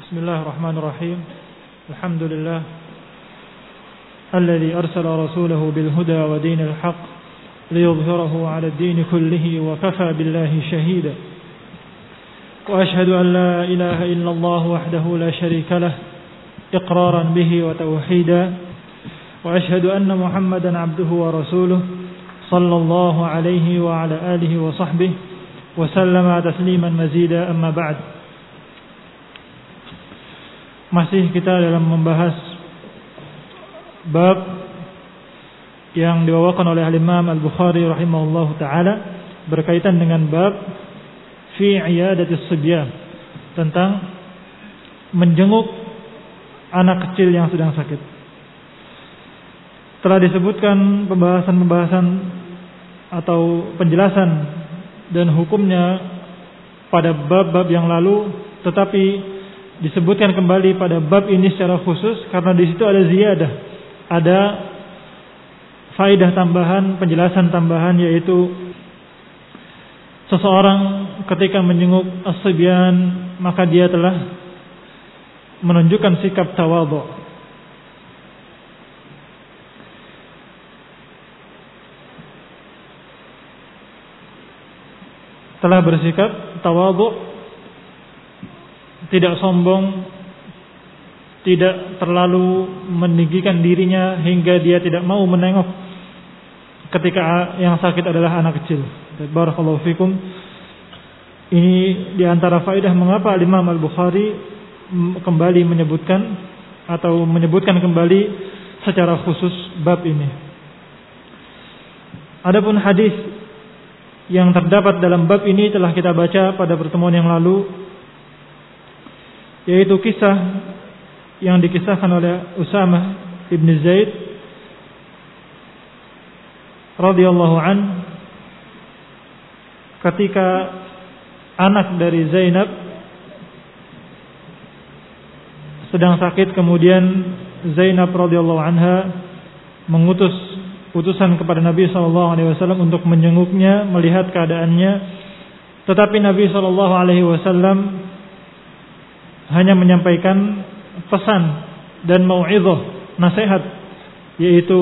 Bismillahirrahmanirrahim. Alhamdulillah alladzi arsala rasulahu bil huda wa dinil haqq liyudhhirahu 'ala ad-din kullihi wa kafa billahi shahida. Wa ashhadu an la ilaha illallah wahdahu la sharika lah iqraran bihi wa tauhida. Wa ashhadu anna Muhammadan 'abduhu wa rasuluhu sallallahu alaihi wa ala alihi wa sahbihi wa sallama tasliman mazida, amma ba'd. Masih kita dalam membahas bab yang dibawakan oleh Imam Al-Bukhari rahimahullahu taala berkaitan dengan bab fi iyadatis sibyan, tentang menjenguk anak kecil yang sedang sakit. Telah disebutkan pembahasan atau penjelasan dan hukumnya pada bab-bab yang lalu, tetapi disebutkan kembali pada bab ini secara khusus karena di situ ada ziyadah, ada faedah tambahan, penjelasan tambahan, yaitu seseorang ketika menjenguk as-sibyan maka dia telah menunjukkan sikap tawadhu. Telah bersikap tawadhu, tidak sombong, tidak terlalu meninggikan dirinya hingga dia tidak mau menengok ketika yang sakit adalah anak kecil. Barakallahu fikum. Ini diantara faedah mengapa Imam Al-Bukhari kembali menyebutkan kembali secara khusus bab ini. Adapun hadis yang terdapat dalam bab ini telah kita baca pada pertemuan yang lalu, yaitu kisah yang dikisahkan oleh Usamah ibn Zaid radhiyallahu an, ketika anak dari Zainab sedang sakit, kemudian Zainab radhiyallahu anha mengutus utusan kepada Nabi SAW untuk menjenguknya, melihat keadaannya, tetapi Nabi SAW hanya menyampaikan pesan dan mau'izah, nasihat, yaitu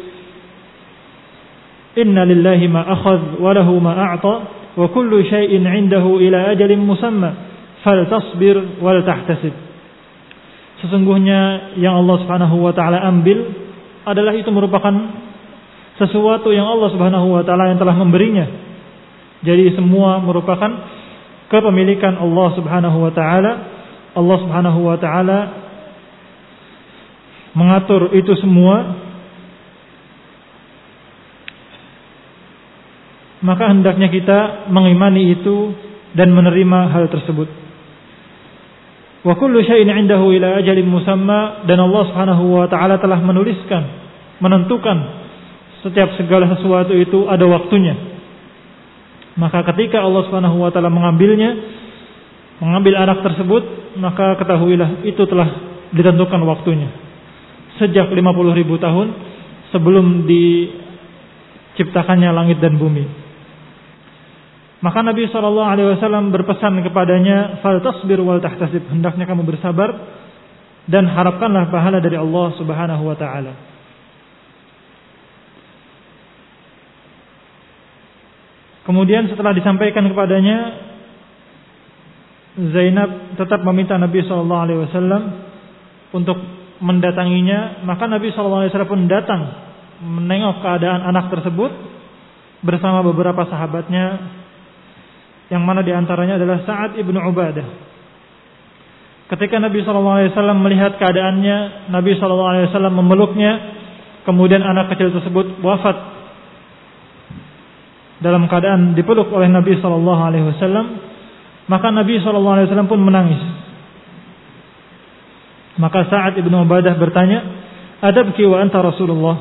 inna lillahi ma akhadh wa lahu ma a'ta wa kullu syai'in 'indahu ila ajalin musamma faltasbir wal tahtasib. Sesungguhnya yang Allah Subhanahu wa taala ambil adalah itu merupakan sesuatu yang Allah Subhanahu wa taala yang telah memberinya. Jadi semua merupakan kepemilikan Allah Subhanahu wa taala. Allah Subhanahu wa taala mengatur itu semua, maka hendaknya kita mengimani itu dan menerima hal tersebut. Wa kullu syai'in 'indahu ila ajalin musamma, dan Allah Subhanahu wa taala telah menuliskan, menentukan setiap segala sesuatu itu ada waktunya. Maka ketika Allah Subhanahu wa taala mengambil anak tersebut, maka ketahuilah itu telah ditentukan waktunya sejak 50.000 tahun sebelum diciptakannya langit dan bumi. Maka Nabi SAW berpesan kepadanya, fal tasbir wal tahtasib, hendaknya kamu bersabar dan harapkanlah pahala dari Allah Subhanahu wa taala. Kemudian setelah disampaikan kepadanya, Zainab tetap meminta Nabi SAW untuk mendatanginya. Maka Nabi SAW pun datang menengok keadaan anak tersebut bersama beberapa sahabatnya, yang mana diantaranya adalah Sa'ad ibn Ubadah. Ketika Nabi SAW melihat keadaannya, Nabi SAW memeluknya, kemudian anak kecil tersebut wafat dalam keadaan dipeluk oleh Nabi SAW. Maka Nabi SAW pun menangis. Maka Sa'ad ibn Ubadah bertanya, "Adabki wa anta Rasulullah?"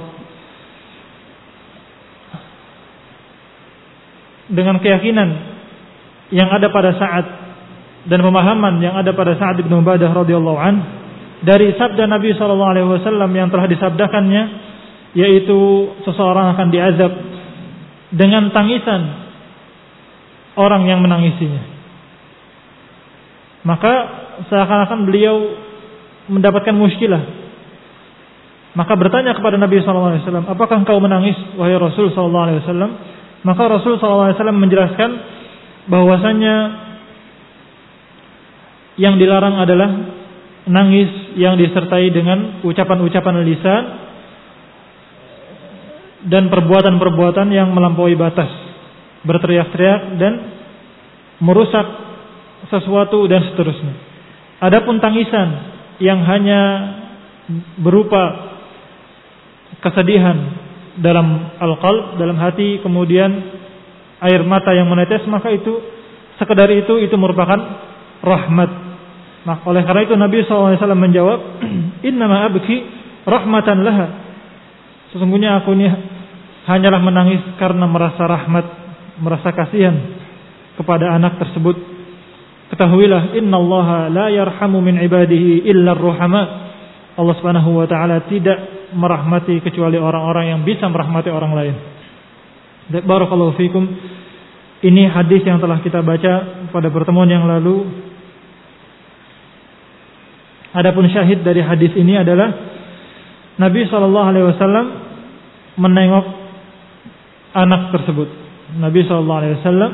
Dengan keyakinan yang ada pada Sa'ad dan pemahaman yang ada pada Sa'ad ibn Ubadah radhiyallahu an dari sabda Nabi SAW yang telah disabdakannya, yaitu seseorang akan diazab dengan tangisan orang yang menangisinya. Maka seakan-akan beliau mendapatkan muskilah. Maka bertanya kepada Nabi SAW, apakah engkau menangis wahai Rasul SAW? Maka Rasul SAW menjelaskan bahwasanya yang dilarang adalah nangis yang disertai dengan ucapan-ucapan lisan dan perbuatan-perbuatan yang melampaui batas, berteriak-teriak dan merusak sesuatu dan seterusnya. Adapun tangisan yang hanya berupa kesedihan dalam al-qalb, dalam hati, kemudian air mata yang menetes, maka itu sekedar itu merupakan rahmat. Maka oleh karena itu Nabi SAW menjawab, innama abki rahmatan laha. Sesungguhnya aku ini hanyalah menangis karena merasa rahmat, merasa kasihan kepada anak tersebut. Ketahuilah, innallaha la yarhamu min ibadihi illa ar-ruhama. Allah Subhanahu wa taala tidak merahmati kecuali orang-orang yang bisa merahmati orang lain. Barakallahu fikum. Ini hadis yang telah kita baca pada pertemuan yang lalu. Adapun syahid dari hadis ini adalah Nabi SAW menengok anak tersebut. Nabi SAW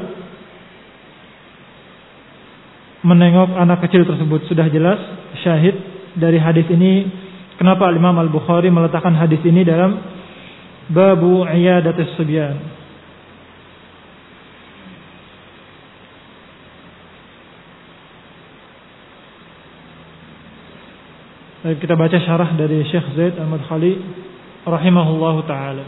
menengok anak kecil tersebut. Sudah jelas syahid dari hadis ini. Kenapa Imam Al-Bukhari meletakkan hadis ini dalam babu iyadatis subyan? Kita baca syarah dari Syekh Zaid Al-Madkhali rahimahullahu taala.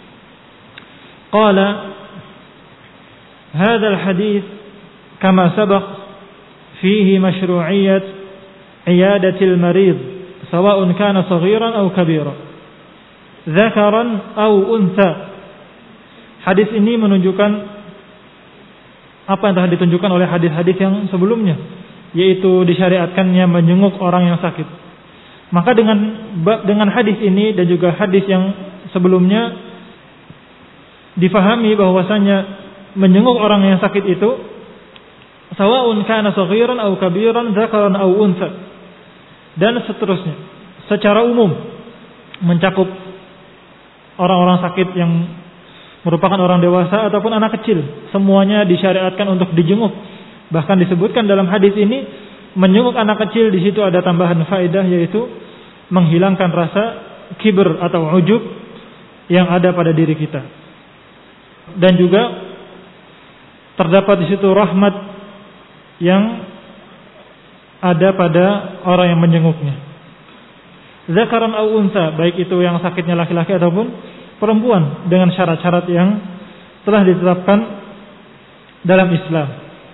Qala hadha al-hadith kama sabaq fihi mashru'iyyat iyadati al-marid sawa'un kana saghiran aw kabiran, dzakaran aw untha. Hadis ini menunjukkan apa yang telah ditunjukkan oleh hadis-hadis yang sebelumnya, yaitu disyariatkannya menjenguk orang yang sakit. Maka dengan hadis ini dan juga hadis yang sebelumnya difahami bahwasanya menjenguk orang yang sakit itu sawa'un kana saghiran aw kabiran, dzakaran aw untha, dan seterusnya, secara umum mencakup orang-orang sakit yang merupakan orang dewasa ataupun anak kecil, semuanya disyariatkan untuk dijenguk. Bahkan disebutkan dalam hadis ini menjenguk anak kecil, di situ ada tambahan faedah, yaitu menghilangkan rasa kibr atau ujub yang ada pada diri kita. Dan juga terdapat di situ rahmat yang ada pada orang yang menjenguknya. Zakaran aw unsa, baik itu yang sakitnya laki-laki ataupun perempuan, dengan syarat-syarat yang telah ditetapkan dalam Islam.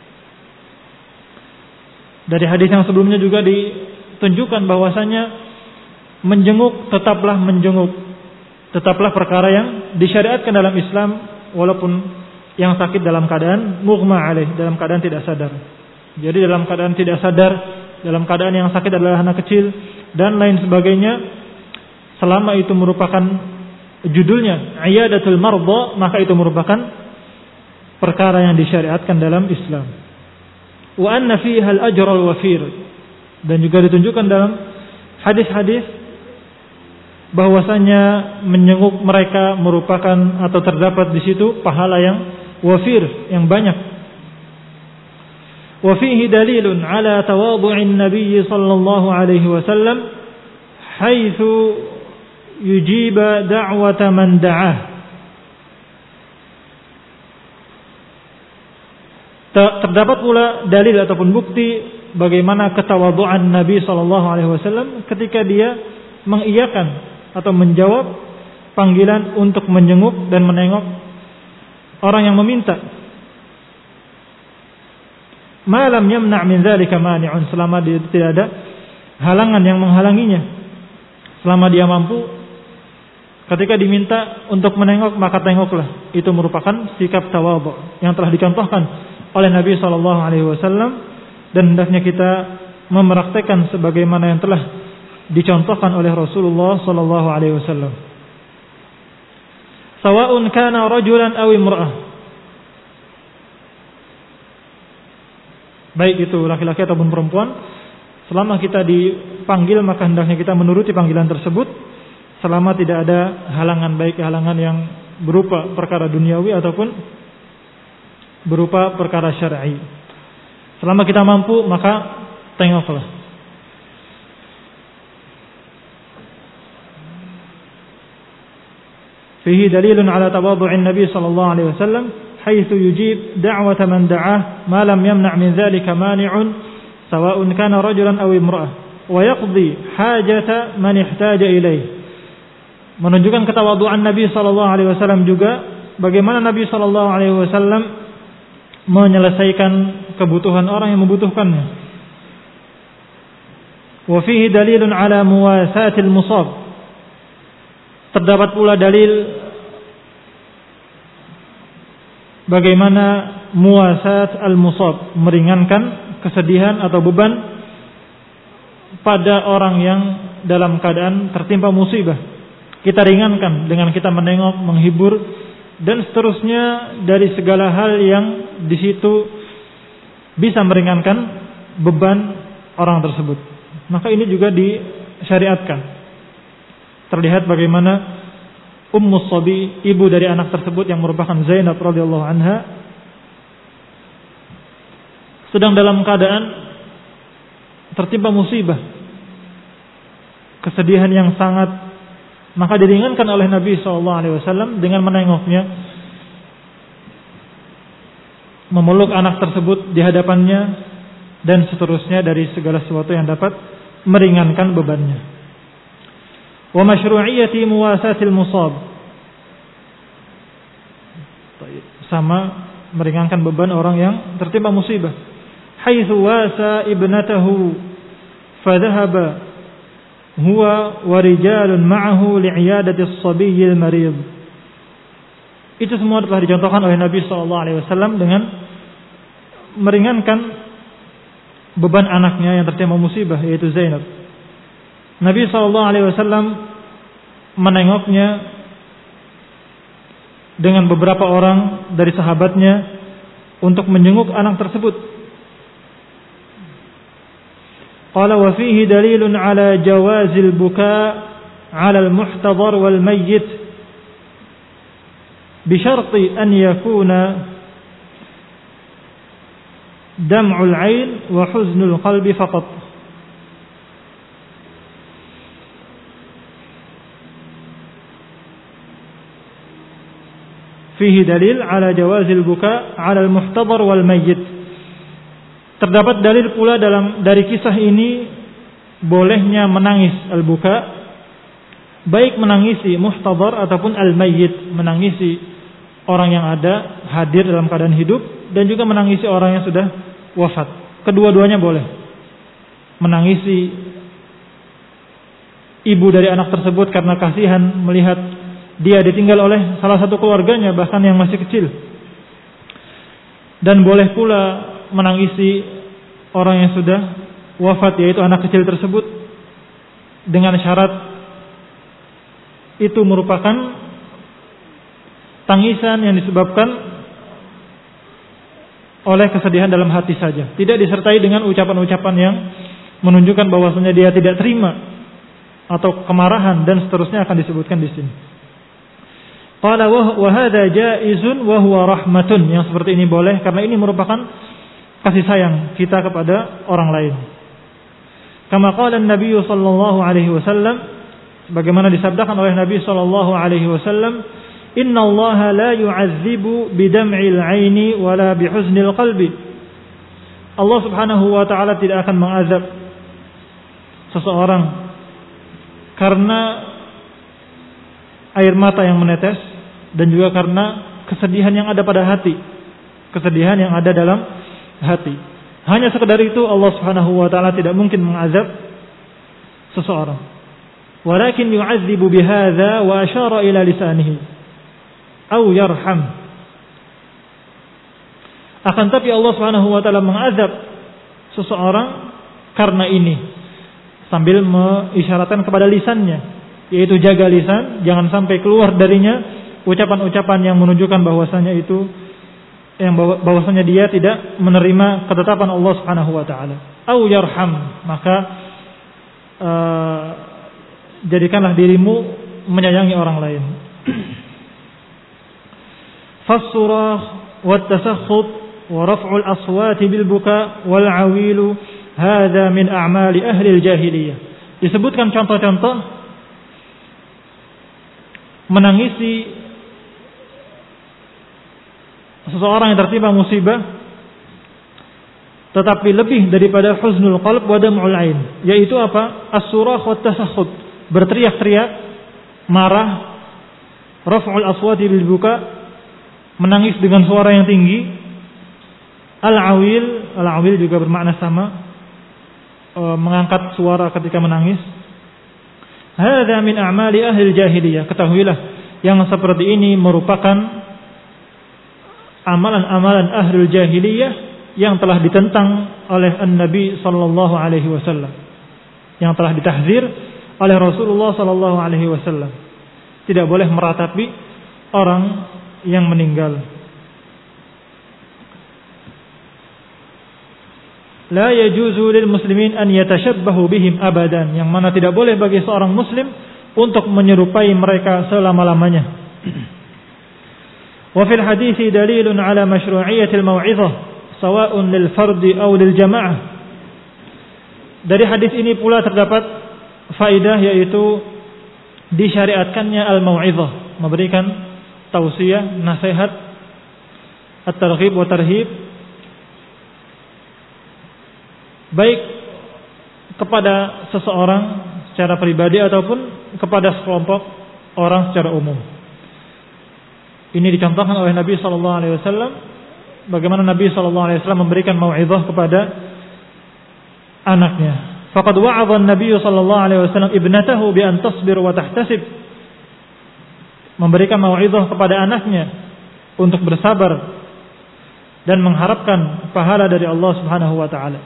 Dari hadis yang sebelumnya juga ditunjukkan bahwasanya menjenguk tetaplah menjenguk, tetaplah perkara yang disyariatkan dalam Islam, walaupun yang sakit dalam keadaan mughma alaih, dalam keadaan tidak sadar. Jadi dalam keadaan tidak sadar, dalam keadaan yang sakit adalah anak kecil dan lain sebagainya, selama itu merupakan judulnya iyadatul mardha, maka itu merupakan perkara yang disyariatkan dalam Islam. Wa anna fiha al-ajr al-wafir, dan juga ditunjukkan dalam hadis-hadis bahwasanya menyenguk mereka merupakan atau terdapat di situ pahala yang wafir, yang banyak. Wa fihi dalilun ala tawadhu'in Nabi sallallahu alaihi wasallam haitsu yujiba da'wata man da'ah. Terdapat pula dalil ataupun bukti bagaimana ketawadhu'an Nabi sallallahu alaihi wasallam ketika dia mengiyakan atau menjawab panggilan untuk menjenguk dan menengok orang yang meminta. Malam yamna' min dzalika mani'un, selama dia tidak ada halangan yang menghalanginya, selama dia mampu ketika diminta untuk menengok maka tengoklah. Itu merupakan sikap tawadhu yang telah dicontohkan oleh Nabi sallallahu alaihi wasallam, dan hendaknya kita mempraktikkan sebagaimana yang telah dicontohkan oleh Rasulullah sallallahu alaihi wasallam. Sawa'un kana rajulan aw imra'ah, baik itu laki-laki ataupun perempuan, Selama kita dipanggil maka hendaknya kita menuruti panggilan tersebut, selama tidak ada halangan, baik halangan yang berupa perkara duniawi ataupun berupa perkara syar'i. Selama kita mampu maka tengoklah. Fihi dalilun ala tawadhu'in Nabi sallallahu alaihi wasallam haitsu yujib da'wata man da'ah ma lam yamna' min dzalika mani'un sawa'un kana rajulan aw imra'ah wa yaqdi hajata man ihtaja ilaih. Menunjukkan ketawaduan Nabi sallallahu alaihi wasallam juga bagaimana Nabi sallallahu alaihi wasallam menyelesaikan kebutuhan orang yang membutuhkannya. Wa fihi dalilun ala muwasatil musab. Terdapat pula dalil bagaimana muwasat al-musab, meringankan kesedihan atau beban pada orang yang dalam keadaan tertimpa musibah. Kita ringankan dengan kita menengok, menghibur dan seterusnya dari segala hal yang di situ bisa meringankan beban orang tersebut. Maka ini juga disyariatkan. Terlihat bagaimana Ummu Sabi, ibu dari anak tersebut yang merupakan Zainab radhiyallahu anha, sedang dalam keadaan tertimpa musibah, kesedihan yang sangat, maka diringankan oleh Nabi SAW dengan menengoknya, memeluk anak tersebut di hadapannya dan seterusnya dari segala sesuatu yang dapat meringankan bebannya. Wa masyru'iyyati muwasatil musab, sama meringankan beban orang yang tertimpa musibah. Haitsu wasa ibnatahu fadhahaba huwa wa rijalun ma'ahu li'iyadati as-sabiyyil marid. Itu semua telah dicontohkan oleh Nabi SAW dengan meringankan beban anaknya yang tertimpa musibah, yaitu Zainab. Nabi SAW menengoknya dengan beberapa orang dari sahabatnya untuk menjenguk anak tersebut. Qala wa fihi dalilun ala jawazil buka' ala al-muhtadhar wal mayyit bi syarti an yakuna dam'ul 'ain wa huznul qalbi faqat. Fihi dalil ala jawazil buka' ala al-muhtadhar wal mayyit. Terdapat dalil pula dari kisah ini bolehnya menangis al-buka, baik menangisi muhtadhar ataupun al-mayyit, menangisi orang yang ada hadir dalam keadaan hidup dan juga menangisi orang yang sudah wafat. Kedua-duanya boleh. Menangisi ibu dari anak tersebut karena kasihan melihat dia ditinggal oleh salah satu keluarganya bahkan yang masih kecil. Dan boleh pula menangisi orang yang sudah wafat, yaitu anak kecil tersebut, dengan syarat itu merupakan tangisan yang disebabkan oleh kesedihan dalam hati saja, tidak disertai dengan ucapan-ucapan yang menunjukkan bahwasanya dia tidak terima atau kemarahan dan seterusnya akan disebutkan di sini. Qala wa hadza jaizun wa huwa rahmatun, yang seperti ini boleh karena ini merupakan kasih sayang kita kepada orang lain. Kama qala an-nabiy sallallahu alaihi wasallam, sebagaimana disabdakan oleh Nabi sallallahu alaihi wasallam, innallaha la yu'adzibu bidam'il 'aini wala bihuznil qalbi. Allah Subhanahu wa taala tidak akan mengazab seseorang karena air mata yang menetes dan juga karena kesedihan yang ada pada hati, kesedihan yang ada dalam hati. Hanya sekedar itu Allah Subhanahu wa taala tidak mungkin mengazab seseorang. Walakin yu'adzibu bihadza wa asyara ila lisanihi aw yarham. Akan tapi Allah Subhanahu wa taala mengazab seseorang karena ini sambil mengisyaratkan kepada lisannya, yaitu jaga lisan, jangan sampai keluar darinya ucapan-ucapan yang menunjukkan bahwasanya itu, yang bahwasanya dia tidak menerima ketetapan Allah Subhanahu wa taala. au yarham, maka jadikanlah dirimu menyayangi orang lain. Fassurah wat tasakhut wa raf'ul aswati bil buka wal awilu hadza min a'mali ahli al-jahiliyah. Disebutkan contoh-contoh menangisi seseorang yang tertimpa musibah, tetapi lebih daripada huznul qalb wa dam'ul ain, yaitu apa? As-surah wa tasakhut, berteriak-teriak, marah, raf'ul aswati bil buka, menangis dengan suara yang tinggi, al-awil juga bermakna sama, mengangkat suara ketika menangis. Hadza min a'mali ahli jahiliyah, ketahuilah yang seperti ini merupakan amalan-amalan ahli jahiliyah yang telah ditentang oleh An-Nabi sallallahu alaihi wasallam, yang telah ditahzir oleh Rasulullah sallallahu alaihi wasallam. Tidak boleh meratapi orang yang meninggal. La yajuzu lil muslimin an yatashabbahu bihim abadan, yang mana tidak boleh bagi seorang muslim untuk menyerupai mereka selama-lamanya. Wa fil hadithi dalilun ala masyru'iyatil mau'izah sawa'un lil fardi aw lil jamaah. Dari hadis ini pula terdapat faedah, yaitu disyariatkannya al-mau'izah, memberikan tausiah, nasihat, at-targhib wa tarhib, baik kepada seseorang secara pribadi ataupun kepada sekelompok orang secara umum. Ini dicontohkan oleh Nabi sallallahu alaihi wasallam, bagaimana Nabi sallallahu alaihi wasallam memberikan mau'izah kepada anaknya. Faqad wa'adha an-nabiy sallallahu alaihi wasallam ibnatahu bi an tasbir wa tahtasib. Memberikan mau'izah kepada anaknya untuk bersabar dan mengharapkan pahala dari Allah Subhanahu wa taala.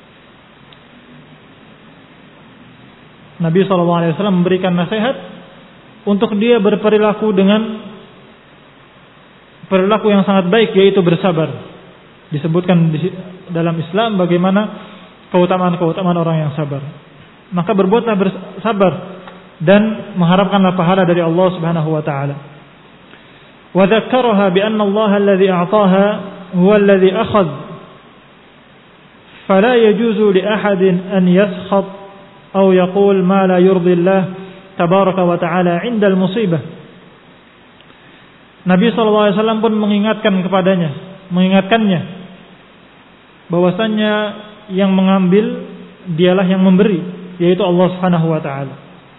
Nabi sallallahu alaihi wasallam memberikan nasihat untuk dia berperilaku dengan perilaku yang sangat baik, yaitu bersabar. Disebutkan dalam Islam bagaimana keutamaan-keutamaan orang yang sabar. Maka berbuatlah bersabar dan mengharapkanlah pahala dari Allah Subhanahu wa taala. Wa dzakkaraha bi anna Allah alladhi a'taha huwa alladhi akhadh. Fala yajuzu li ahadin an yaskhat aw yaqul ma la yurdi Allah tabaraka wa taala 'inda al-musibah. Nabi SAW pun mengingatkannya bahwasannya yang mengambil dialah yang memberi, yaitu Allah Subhanahu wa taala.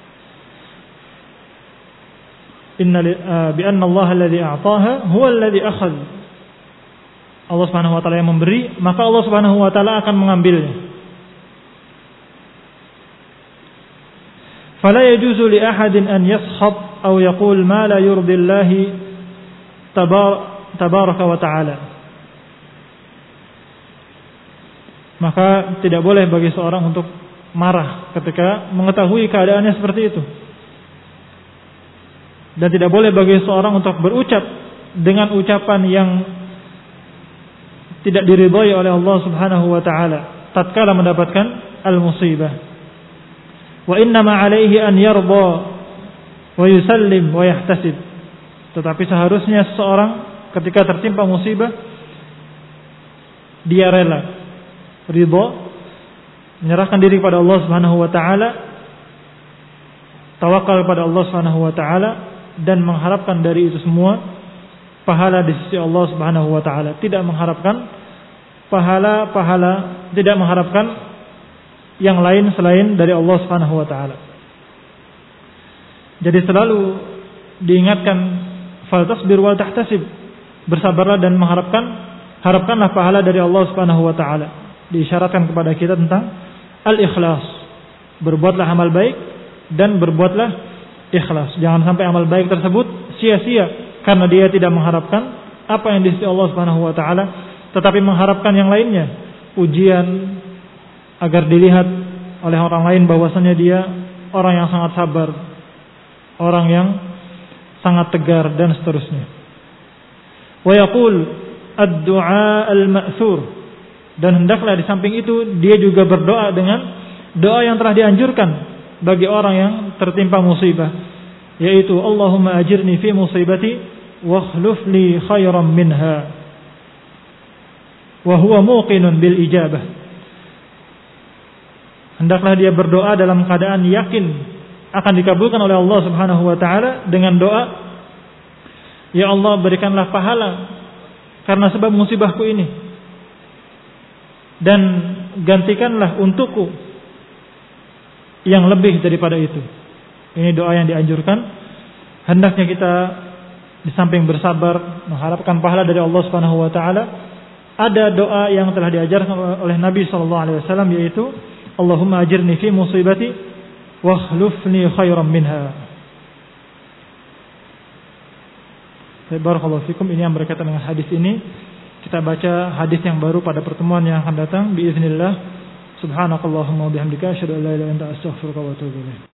Bi anna Allah alladhi a'taha huwa alladhi akhadh. Allah Subhanahu wa taala yang memberi, maka Allah Subhanahu wa taala akan mengambilnya. Fala yajuzu li ahadin an yaskhab aw yaqul ma la yurdi Allah tabaraka wa ta'ala. Maka tidak boleh bagi seorang untuk marah ketika mengetahui keadaannya seperti itu. Dan tidak boleh bagi seorang untuk berucap dengan ucapan yang tidak diridhai oleh Allah Subhanahu wa ta'ala tatkala mendapatkan al-musibah. Wa innama alaihi an yarda wa yusallim wa yahtasib. Tetapi seharusnya seseorang ketika tertimpa musibah, dia rela, ridha, menyerahkan diri kepada Allah Subhanahu wa taala, tawakal pada Allah Subhanahu wa taala, dan mengharapkan dari itu semua pahala di sisi Allah Subhanahu wa taala. Tidak mengharapkan pahala, tidak mengharapkan yang lain selain dari Allah Subhanahu wa taala. Jadi selalu diingatkan fal tasbir wal tahtasib, bersabarlah dan harapkanlah pahala dari Allah Subhanahu wa taala. Diisyaratkan kepada kita tentang al-ikhlas. Berbuatlah amal baik dan berbuatlah ikhlas. Jangan sampai amal baik tersebut sia-sia karena dia tidak mengharapkan apa yang di sisi Allah Subhanahu wa taala, tetapi mengharapkan yang lainnya, ujian agar dilihat oleh orang lain bahwasanya dia orang yang sangat sabar, orang yang sangat tegar, dan seterusnya. Wa yaqul ad-du'a al-ma'thur, Dan hendaklah di samping itu dia juga berdoa dengan doa yang telah dianjurkan bagi orang yang tertimpa musibah, yaitu Allahumma ajirni fi musibati wa akhlif li khairan minha wa huwa muqinun bil ijabah. Hendaklah dia berdoa dalam keadaan yakin akan dikabulkan oleh Allah Subhanahu wa taala dengan doa, ya Allah, berikanlah pahala karena sebab musibahku ini, dan gantikanlah untukku yang lebih daripada itu. Ini doa yang dianjurkan. Hendaknya kita di samping bersabar mengharapkan pahala dari Allah Subhanahu wa taala, ada doa yang telah diajarkan oleh Nabi sallallahu alaihi wasallam, yaitu Allahumma ajirni fi musibati wa akhlifni khairan minha. Barakallahu fikum. Ini yang berkaitan dengan hadis ini. Kita baca hadis yang baru pada pertemuan yang akan datang biiznillah. Subhanakallahumma wa bihamdika asyhadu an la ilaha illa anta astaghfiruka wa atubu ilaik.